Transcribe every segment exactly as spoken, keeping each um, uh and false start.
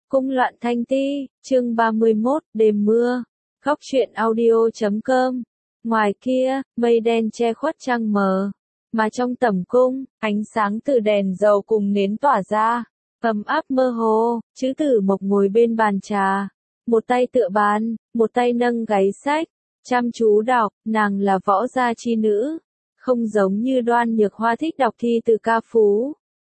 Cung loạn thanh ti, chương ba mươi mốt, đêm mưa. Góc truyện audio chấm com. Ngoài kia, mây đen che khuất trăng mờ. Mà trong tẩm cung, ánh sáng từ đèn dầu cùng nến tỏa ra. Ấm áp mơ hồ, chữ tử Mộc ngồi bên bàn trà. Một tay tựa bàn, một tay nâng gáy sách. Chăm chú đọc, nàng là võ gia chi nữ. Không giống như Đoan Nhược Hoa thích đọc thi từ ca phú.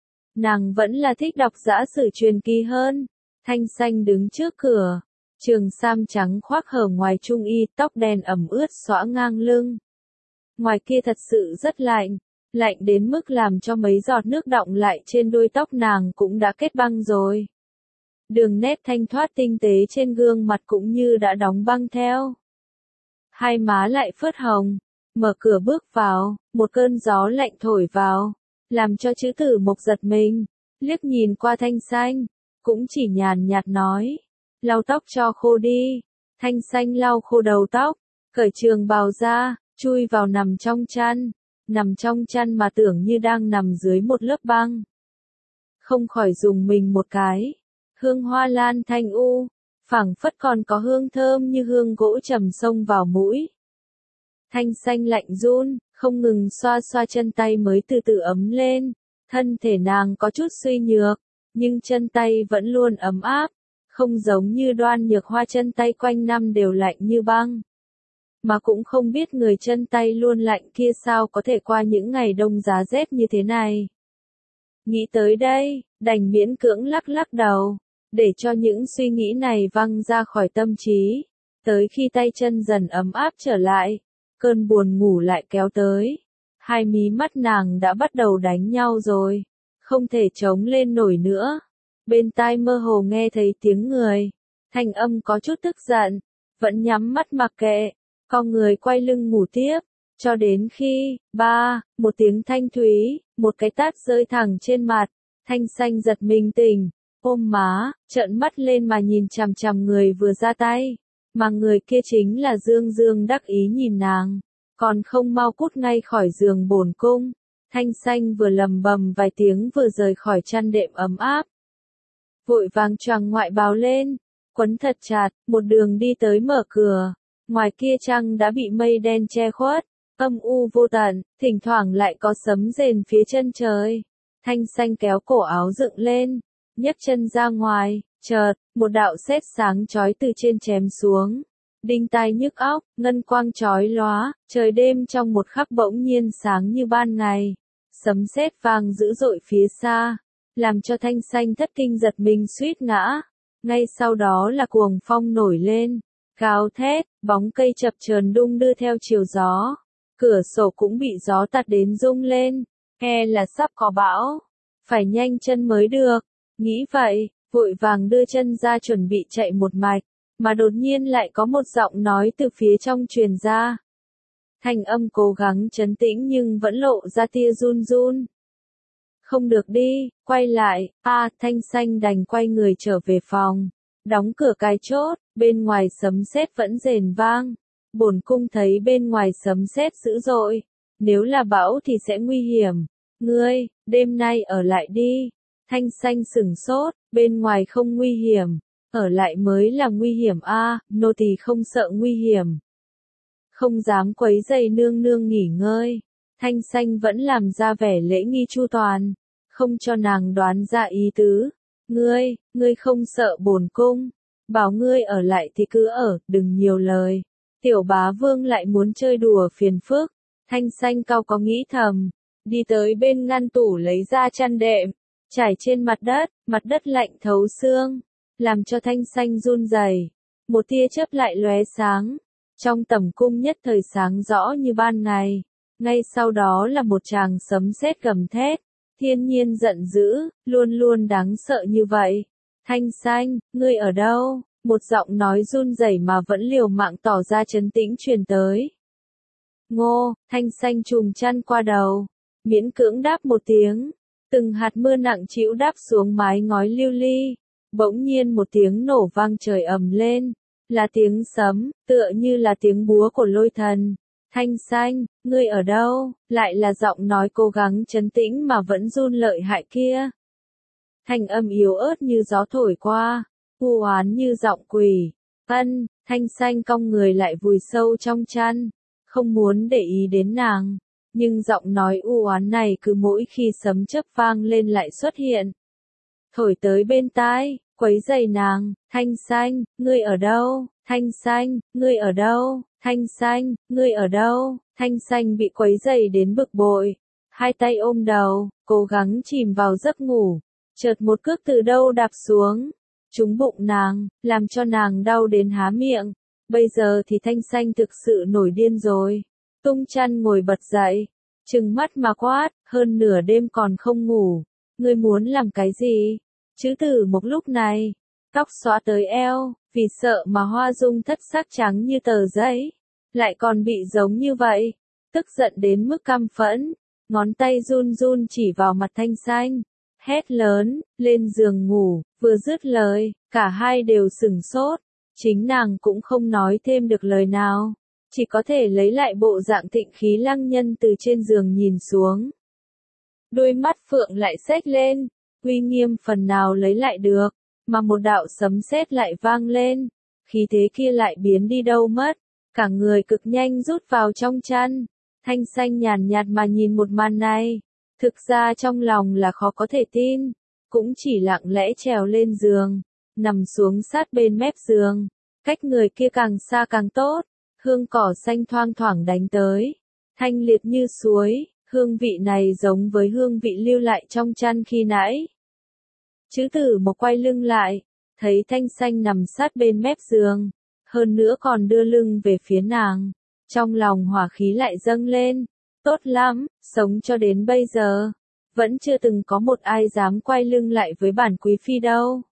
Nàng vẫn là thích đọc dã sử truyền kỳ hơn. Thanh Xanh đứng trước cửa, trường sam trắng khoác hở ngoài trung y, tóc đen ẩm ướt xõa ngang lưng. Ngoài kia thật sự rất lạnh, lạnh đến mức làm cho mấy giọt nước đọng lại trên đuôi tóc nàng cũng đã kết băng rồi. Đường nét thanh thoát tinh tế trên gương mặt cũng như đã đóng băng theo. Hai má lại phớt hồng, mở cửa bước vào, một cơn gió lạnh thổi vào, làm cho chữ tử Mộc giật mình, liếc nhìn qua Thanh Xanh. Cũng chỉ nhàn nhạt nói, lau tóc cho khô đi. Thanh Xanh lau khô đầu tóc, cởi trường bào ra, chui vào nằm trong chăn, nằm trong chăn mà tưởng như đang nằm dưới một lớp băng. Không khỏi dùng mình một cái, hương hoa lan thanh u, phảng phất còn có hương thơm như hương gỗ trầm xông vào mũi. Thanh Xanh lạnh run, không ngừng xoa xoa chân tay mới từ từ ấm lên, thân thể nàng có chút suy nhược. Nhưng chân tay vẫn luôn ấm áp, không giống như Đoan Nhược Hoa chân tay quanh năm đều lạnh như băng. Mà cũng không biết người chân tay luôn lạnh kia sao có thể qua những ngày đông giá rét như thế này. Nghĩ tới đây, đành miễn cưỡng lắc lắc đầu, để cho những suy nghĩ này văng ra khỏi tâm trí. Tới khi tay chân dần ấm áp trở lại, cơn buồn ngủ lại kéo tới. Hai mí mắt nàng đã bắt đầu đánh nhau rồi. Không thể chống lên nổi nữa. Bên tai mơ hồ nghe thấy tiếng người. Thanh âm có chút tức giận. Vẫn nhắm mắt mặc kệ. Con người quay lưng ngủ tiếp. Cho đến khi, ba, một tiếng thanh thúy, một cái tát rơi thẳng trên mặt. Thanh Xanh giật mình tỉnh. Ôm má, trợn mắt lên mà nhìn chằm chằm người vừa ra tay. Mà người kia chính là Dương Dương đắc ý nhìn nàng. Còn không mau cút ngay khỏi giường bổn cung. Thanh Xanh vừa lầm bầm vài tiếng vừa rời khỏi chăn đệm ấm áp. Vội vàng choàng ngoại bào lên, quấn thật chặt, một đường đi tới mở cửa. Ngoài kia trăng đã bị mây đen che khuất, âm u vô tận, thỉnh thoảng lại có sấm rền phía chân trời. Thanh Xanh kéo cổ áo dựng lên, nhấc chân ra ngoài, chợt, một đạo sét sáng chói từ trên chém xuống. Đinh tai nhức óc, ngân quang chói lóa, trời đêm trong một khắc bỗng nhiên sáng như ban ngày. Sấm sét vang dữ dội phía xa, làm cho Thanh Xanh thất kinh giật mình suýt ngã. Ngay sau đó là cuồng phong nổi lên, gào thét, bóng cây chập chờn đung đưa theo chiều gió. Cửa sổ cũng bị gió tạt đến rung lên, e là sắp có bão, phải nhanh chân mới được. Nghĩ vậy, vội vàng đưa chân ra chuẩn bị chạy một mạch, mà đột nhiên lại có một giọng nói từ phía trong truyền ra. Thanh âm cố gắng trấn tĩnh nhưng vẫn lộ ra tia run run. Không được đi, quay lại. A, à, Thanh Xanh đành quay người trở về phòng, đóng cửa cái chốt. Bên ngoài sấm sét vẫn rền vang. Bổn cung thấy bên ngoài sấm sét dữ dội, nếu là bão thì sẽ nguy hiểm. Ngươi, đêm nay ở lại đi. Thanh Xanh sửng sốt, bên ngoài không nguy hiểm, ở lại mới là nguy hiểm a. À, nô tỳ không sợ nguy hiểm. Không dám quấy rầy nương nương nghỉ ngơi. Thanh Xanh vẫn làm ra vẻ lễ nghi chu toàn, không cho nàng đoán ra ý tứ. Ngươi, ngươi không sợ bổn cung, bảo ngươi ở lại thì cứ ở, đừng nhiều lời. Tiểu bá vương lại muốn chơi đùa phiền phức. Thanh Xanh cau có nghĩ thầm, đi tới bên ngăn tủ lấy ra chăn đệm, trải trên mặt đất, mặt đất lạnh thấu xương, làm cho Thanh Xanh run rẩy. Một tia chớp lại lóe sáng. Trong tẩm cung nhất thời sáng rõ như ban ngày. Ngay sau đó là một tràng sấm sét gầm thét. Thiên nhiên giận dữ, luôn luôn đáng sợ như vậy. Thanh Xanh, ngươi ở đâu? Một giọng nói run rẩy mà vẫn liều mạng tỏ ra trấn tĩnh truyền tới. Ngô, Thanh Xanh trùm chăn qua đầu, miễn cưỡng đáp một tiếng. Từng hạt mưa nặng trĩu đáp xuống mái ngói lưu ly. Bỗng nhiên một tiếng nổ vang trời ầm lên. Là tiếng sấm, tựa như là tiếng búa của lôi thần. Thanh Xanh, ngươi ở đâu? Lại là giọng nói cố gắng trấn tĩnh mà vẫn run lợi hại kia. Thanh âm yếu ớt như gió thổi qua, u oán như giọng quỷ. Ân, Thanh Xanh cong người lại vùi sâu trong chăn, không muốn để ý đến nàng, nhưng giọng nói u oán này cứ mỗi khi sấm chớp vang lên lại xuất hiện. Thổi tới bên tai, quấy rầy nàng. Thanh Xanh, ngươi ở đâu? Thanh Xanh, ngươi ở đâu? Thanh Xanh, ngươi ở đâu? Thanh Xanh bị quấy rầy đến bực bội, hai tay ôm đầu, cố gắng chìm vào giấc ngủ. Chợt một cước từ đâu đạp xuống, trúng bụng nàng, làm cho nàng đau đến há miệng. Bây giờ thì Thanh Xanh thực sự nổi điên rồi, tung chăn ngồi bật dậy, trừng mắt mà quát, hơn nửa đêm còn không ngủ, ngươi muốn làm cái gì? Chữ Tử Mộc lúc này, tóc xõa tới eo, vì sợ mà Hoa Dung thất sắc trắng như tờ giấy, lại còn bị giống như vậy, tức giận đến mức căm phẫn, ngón tay run run chỉ vào mặt Thanh Xanh, hét lớn, lên giường ngủ. Vừa dứt lời, cả hai đều sửng sốt, chính nàng cũng không nói thêm được lời nào, chỉ có thể lấy lại bộ dạng thịnh khí lăng nhân từ trên giường nhìn xuống. Đôi mắt phượng lại xếch lên, uy nghiêm phần nào lấy lại được, mà một đạo sấm sét lại vang lên, khí thế kia lại biến đi đâu mất, cả người cực nhanh rút vào trong chăn. Thanh Xanh nhàn nhạt mà nhìn một màn này, thực ra trong lòng là khó có thể tin, cũng chỉ lặng lẽ trèo lên giường, nằm xuống sát bên mép giường, cách người kia càng xa càng tốt, hương cỏ xanh thoang thoảng đánh tới, thanh liệt như suối, hương vị này giống với hương vị lưu lại trong chăn khi nãy. Chữ Tử Mộc quay lưng lại, thấy Thanh Xanh nằm sát bên mép giường, hơn nữa còn đưa lưng về phía nàng, trong lòng hỏa khí lại dâng lên, tốt lắm, sống cho đến bây giờ, vẫn chưa từng có một ai dám quay lưng lại với bản quý phi đâu.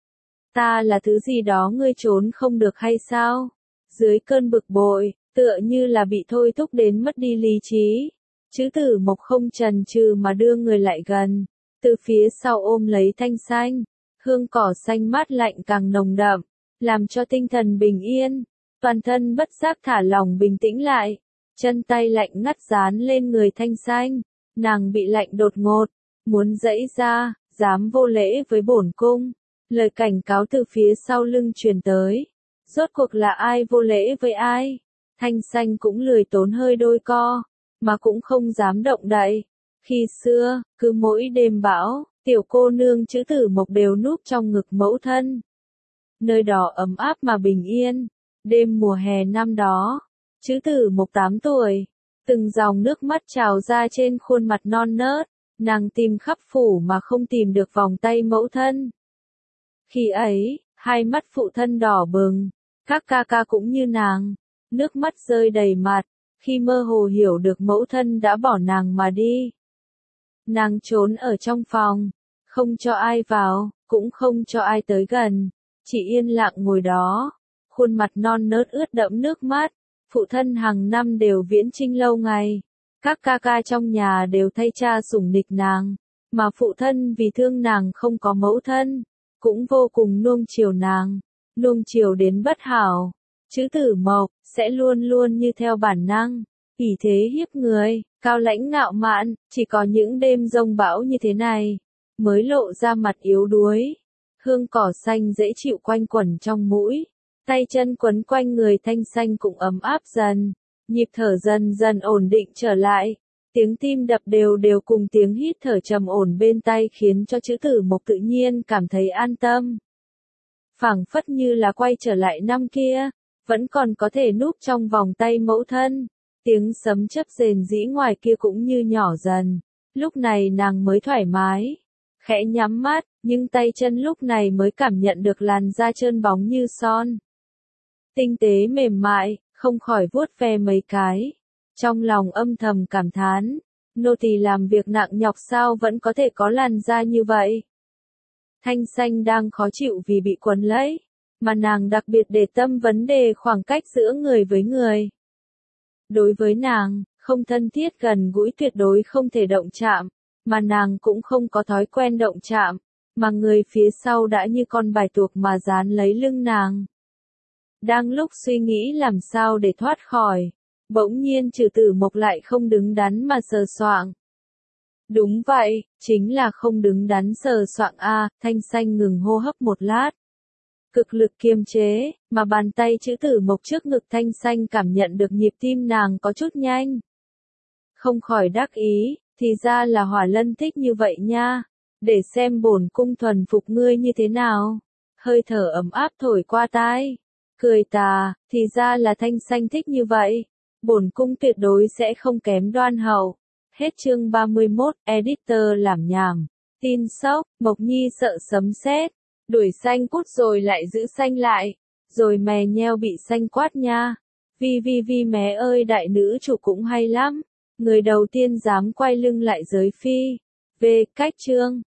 Ta là thứ gì đó ngươi trốn không được hay sao? Dưới cơn bực bội, tựa như là bị thôi thúc đến mất đi lý trí, Chữ Tử Mộc không chần chừ mà đưa người lại gần, từ phía sau ôm lấy Thanh Xanh, hương cỏ xanh mát lạnh càng nồng đậm, làm cho tinh thần bình yên, toàn thân bất giác thả lỏng bình tĩnh lại, chân tay lạnh ngắt dán lên người Thanh Xanh, nàng bị lạnh đột ngột, muốn giãy ra, dám vô lễ với bổn cung, lời cảnh cáo từ phía sau lưng truyền tới, rốt cuộc là ai vô lễ với ai? Thanh Xanh cũng lười tốn hơi đôi co, mà cũng không dám động đậy. Khi xưa, cứ mỗi đêm bão, tiểu cô nương Chữ Tử Mộc đều núp trong ngực mẫu thân. Nơi đó ấm áp mà bình yên. Đêm mùa hè năm đó, Chữ Tử Mộc tám tuổi, từng dòng nước mắt trào ra trên khuôn mặt non nớt, nàng tìm khắp phủ mà không tìm được vòng tay mẫu thân. Khi ấy, hai mắt phụ thân đỏ bừng, các ca ca cũng như nàng, nước mắt rơi đầy mặt, khi mơ hồ hiểu được mẫu thân đã bỏ nàng mà đi. Nàng trốn ở trong phòng, không cho ai vào, cũng không cho ai tới gần, chỉ yên lặng ngồi đó, khuôn mặt non nớt ướt đẫm nước mắt. Phụ thân hàng năm đều viễn chinh lâu ngày, các ca ca trong nhà đều thay cha sủng nịch nàng, mà phụ thân vì thương nàng không có mẫu thân, cũng vô cùng nuông chiều nàng, nuông chiều đến bất hảo. Chữ Tử Mộc sẽ luôn luôn như theo bản năng, ỷ thế hiếp người, cao lãnh ngạo mạn, chỉ có những đêm giông bão như thế này mới lộ ra mặt yếu đuối. Hương cỏ xanh dễ chịu quanh quẩn trong mũi, tay chân quấn quanh người Thanh Xanh cũng ấm áp dần, nhịp thở dần dần ổn định trở lại, tiếng tim đập đều đều cùng tiếng hít thở trầm ổn bên tai khiến cho Chữ Tử Mộc tự nhiên cảm thấy an tâm. Phảng phất như là quay trở lại năm kia, vẫn còn có thể núp trong vòng tay mẫu thân, tiếng sấm chớp rền rĩ ngoài kia cũng như nhỏ dần, lúc này nàng mới thoải mái, khẽ nhắm mắt, nhưng tay chân lúc này mới cảm nhận được làn da trơn bóng như son. Tinh tế mềm mại, không khỏi vuốt ve mấy cái. Trong lòng âm thầm cảm thán, nô tỳ làm việc nặng nhọc sao vẫn có thể có làn da như vậy. Thanh Xanh đang khó chịu vì bị quấn lấy, mà nàng đặc biệt để tâm vấn đề khoảng cách giữa người với người. Đối với nàng, không thân thiết gần gũi tuyệt đối không thể động chạm, mà nàng cũng không có thói quen động chạm, mà người phía sau đã như con bài tuộc mà dán lấy lưng nàng. Đang lúc suy nghĩ làm sao để thoát khỏi, bỗng nhiên Chữ Tử Mộc lại không đứng đắn mà sờ soạng. Đúng vậy, chính là không đứng đắn sờ soạng a. Thanh Xanh ngừng hô hấp một lát. cực lực kiềm chế, mà bàn tay chữ tử mộc trước ngực Thanh Xanh cảm nhận được nhịp tim nàng có chút nhanh. Không khỏi đắc ý, thì ra là Hỏa Lân thích như vậy nha, để xem bổn cung thuần phục ngươi như thế nào. Hơi thở ấm áp thổi qua tai, cười tà, thì ra là Thanh Xanh thích như vậy, bổn cung tuyệt đối sẽ không kém Đoan Hậu. Hết chương ba mươi mốt, editor làm nhảm. Tin sốc, Mộc Nhi sợ sấm sét, đuổi xanh cút rồi lại giữ xanh lại, rồi mè nheo bị xanh quát nha. Vi vi vi mé ơi, đại nữ chủ cũng hay lắm, người đầu tiên dám quay lưng lại giới phi. Về cách chương